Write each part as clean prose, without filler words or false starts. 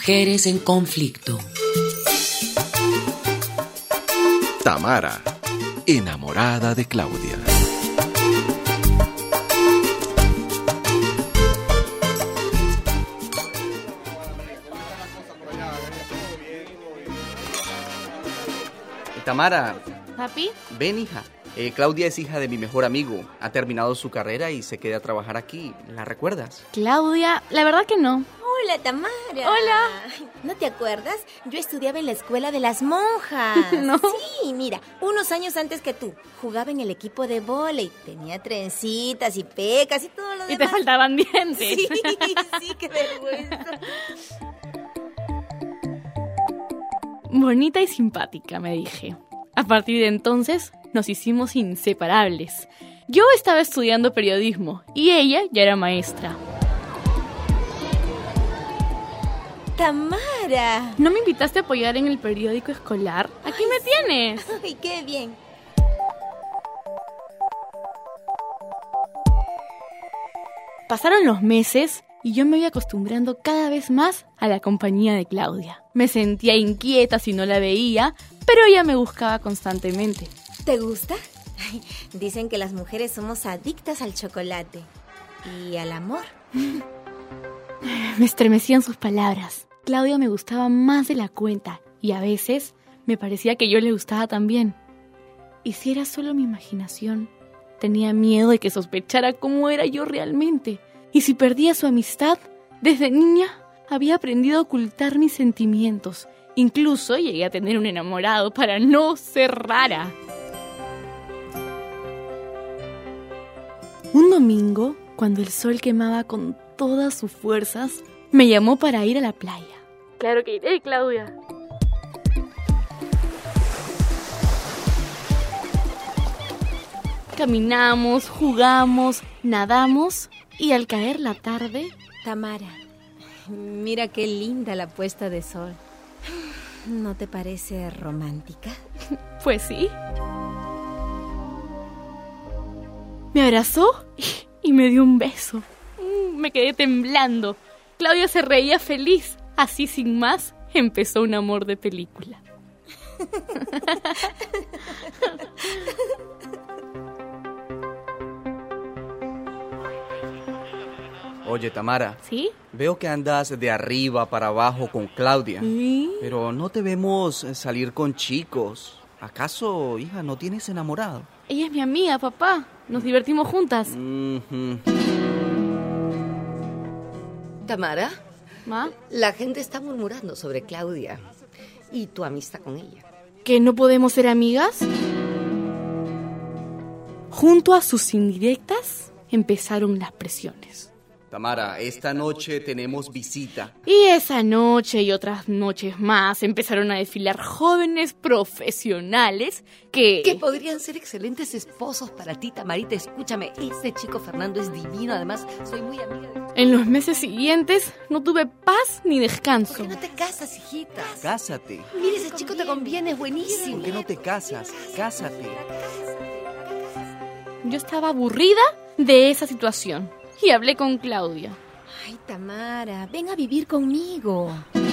Mujeres en conflicto. Tamara, enamorada de Claudia. Tamara, ¿Papi? ven, hija. Claudia es hija de mi mejor amigo. Ha terminado su carrera y se queda a trabajar aquí. ¿La recuerdas? Claudia, la verdad que no. Hola, Tamara. Hola. ¿No te acuerdas? Yo estudiaba en la escuela de las monjas. No. Sí, mira, unos años antes que tú. Jugaba en el equipo de vóley. Tenía trencitas y pecas y todo lo demás. Y te faltaban dientes. Sí, sí, qué vergüenza. Bonita y simpática, me dije. A partir de entonces nos hicimos inseparables. Yo estaba estudiando periodismo y ella ya era maestra. Tamara. ¿No me invitaste a apoyar en el periódico escolar? Aquí me tienes. Ay, qué bien. Pasaron los meses y yo me iba acostumbrando cada vez más a la compañía de Claudia. Me sentía inquieta si no la veía, pero ella me buscaba constantemente. ¿Te gusta? Ay, dicen que las mujeres somos adictas al chocolate y al amor. Me estremecían sus palabras. Claudia me gustaba más de la cuenta y a veces me parecía que yo le gustaba también. Y si era solo mi imaginación, tenía miedo de que sospechara cómo era yo realmente. Y si perdía su amistad, desde niña había aprendido a ocultar mis sentimientos. Incluso llegué a tener un enamorado para no ser rara. Un domingo, cuando el sol quemaba con todas sus fuerzas, me llamó para ir a la playa. Claro que iré, Claudia. Caminamos, jugamos, nadamos y al caer la tarde... Tamara, mira qué linda la puesta de sol. ¿No te parece romántica? Pues sí. Me abrazó y me dio un beso. Me quedé temblando. Claudia se reía feliz. Así sin más, empezó un amor de película. Oye, Tamara. ¿Sí? Veo que andas de arriba para abajo con Claudia. ¿Sí? Pero no te vemos salir con chicos. ¿Acaso, hija, no tienes enamorado? Ella es mi amiga, papá. Nos divertimos juntas. Tamara, ¿Ma? la gente está murmurando sobre Claudia y tu amistad con ella. ¿Que no podemos ser amigas? Junto a sus indirectas empezaron las presiones. Tamara, esta noche tenemos visita. Y esa noche y otras noches más empezaron a desfilar jóvenes profesionales que podrían ser excelentes esposos para ti, Tamarita. Escúchame, ese chico Fernando es divino. Además, soy muy amiga de... En los meses siguientes no tuve paz ni descanso. ¿Por qué no te casas, hijita? Cásate. Mira, ese chico te conviene, es buenísimo. ¿Por qué no te casas? Cásate. Yo estaba aburrida de esa situación y hablé con Claudia. Ay, Tamara, ven a vivir conmigo.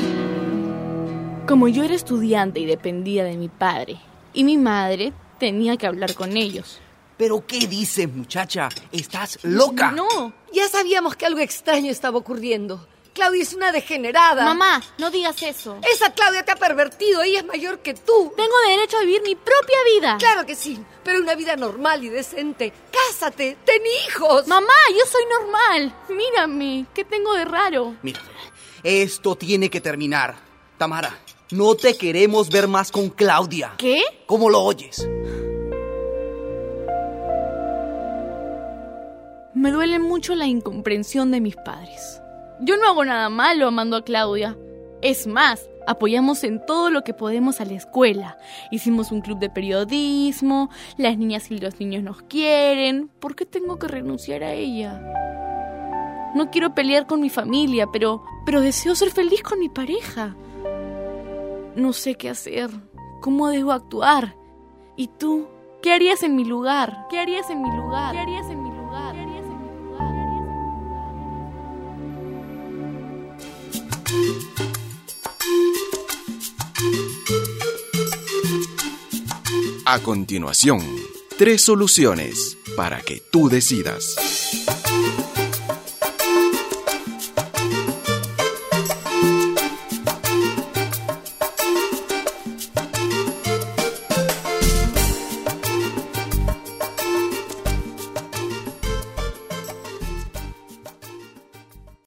Como yo era estudiante y dependía de mi padre y mi madre, tenía que hablar con ellos. ¿Pero qué dices, muchacha? ¿Estás loca? No. Ya sabíamos que algo extraño estaba ocurriendo. Claudia es una degenerada. Mamá, no digas eso. Esa Claudia te ha pervertido. Ella es mayor que tú. Tengo derecho a vivir mi propia vida. Claro que sí, pero una vida normal y decente. Cásate, ten hijos. Mamá, yo soy normal. Mírame, ¿qué tengo de raro? Mira, esto tiene que terminar. Tamara, no te queremos ver más con Claudia. ¿Qué? ¿Cómo lo oyes? Me duele mucho la incomprensión de mis padres. Yo no hago nada malo amando a Claudia. Es más, apoyamos en todo lo que podemos a la escuela. Hicimos un club de periodismo, las niñas y los niños nos quieren. ¿Por qué tengo que renunciar a ella? No quiero pelear con mi familia, pero deseo ser feliz con mi pareja. No sé qué hacer, cómo debo actuar. ¿Y tú? ¿Qué harías en mi lugar? ¿Qué harías en mi lugar? ¿Qué harías en mi lugar? ¿Qué harías en mi lugar? A continuación, 3 soluciones para que tú decidas.